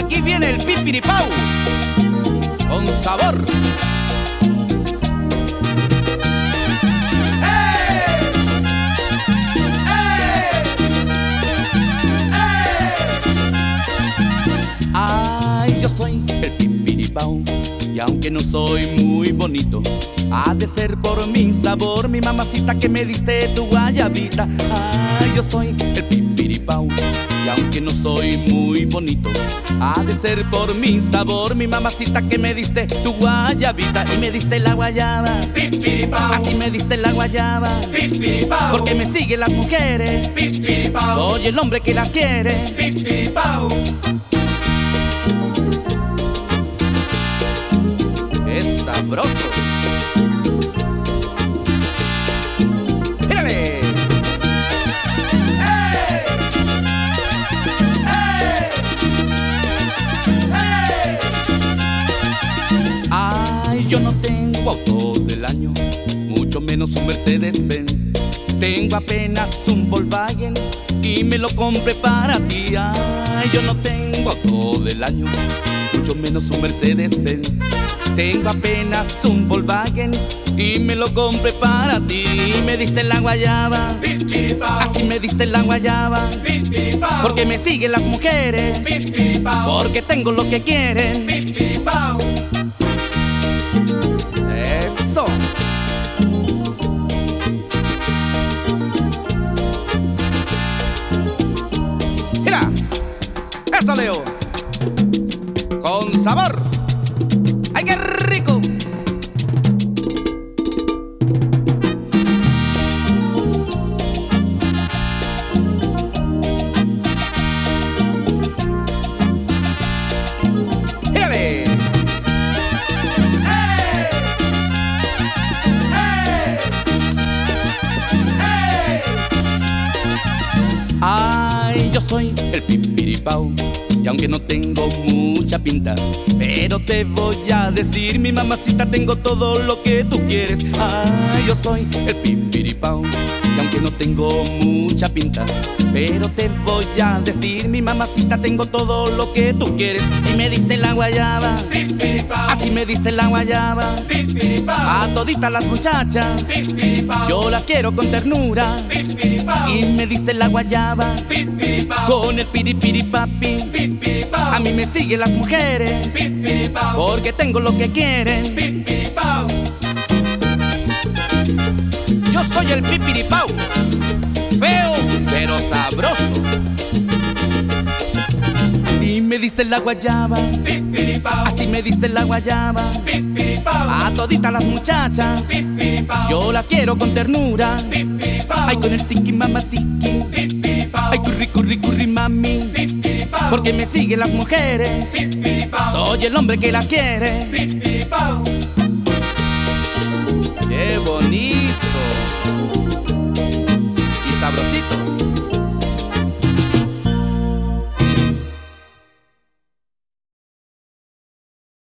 Aquí viene el pipiripau con sabor. Ay, yo soy el pipiripau y aunque no soy muy bonito, ha de ser por mi sabor, mi mamacita, que me diste tu guayabita. Ay, yo soy el pipiripau y aunque no soy muy bonito, ha de ser por mi sabor, mi mamacita, que me diste tu guayabita. Y me diste la guayaba, pipiripau. Así me diste la guayaba, pipiripau. Porque me siguen las mujeres, pipiripau. Soy el hombre que las quiere, pipiripau. Es sabroso. ¡Mírale! ¡Hey! ¡Hey! ¡Hey! Ay, yo no tengo auto del año, mucho menos un Mercedes-Benz. Tengo apenas un Volkswagen y me lo compré para ti. Ay, yo no tengo auto del año, mucho menos un Mercedes-Benz. Tengo apenas un Volkswagen y me lo compré para ti. Me diste la guayaba, pipiripau. Así me diste la guayaba, pipiripau. Porque me siguen las mujeres, pipiripau. Porque tengo lo que quieren, pipiripau. Eso. Mira, eso, Leo, con sabor. ¡Ay, qué rico! ¡Mírale! ¡Hey! ¡Hey! ¡Hey! Ay, yo soy el pipiripau y aunque no tengo mucha pinta, pero te voy a decir, mi mamacita, tengo todo lo que tú quieres. Ay, yo soy el pipiripau y aunque no tengo mucha pinta, pero te voy a decir, mi mamacita, tengo todo lo que tú quieres. Y me diste la guayaba, pipiripau. Así me diste la guayaba, pipiripau. A toditas las muchachas, pipiripau. Yo las quiero con ternura, pipiripau. Y me diste la guayaba, pipiripau. Con el piripiripapi, pipiripau. A mí me siguen las mujeres, pipiripau. Porque tengo lo que quieren, pipiripau. Yo soy el pipiripau, feo pero sabroso. Y me diste la guayaba, pipiripau. Así me diste la guayaba, pipiripau. A toditas las muchachas, pipiripau. Yo las quiero con ternura, pipiripau. Ay, con el tiki mama tiki, pipiripau. Ay, curri curri curri mami, pipiripau. Porque me siguen las mujeres, pipiripau. Soy el hombre que las quiere, pipiripau. ¡Qué bonito!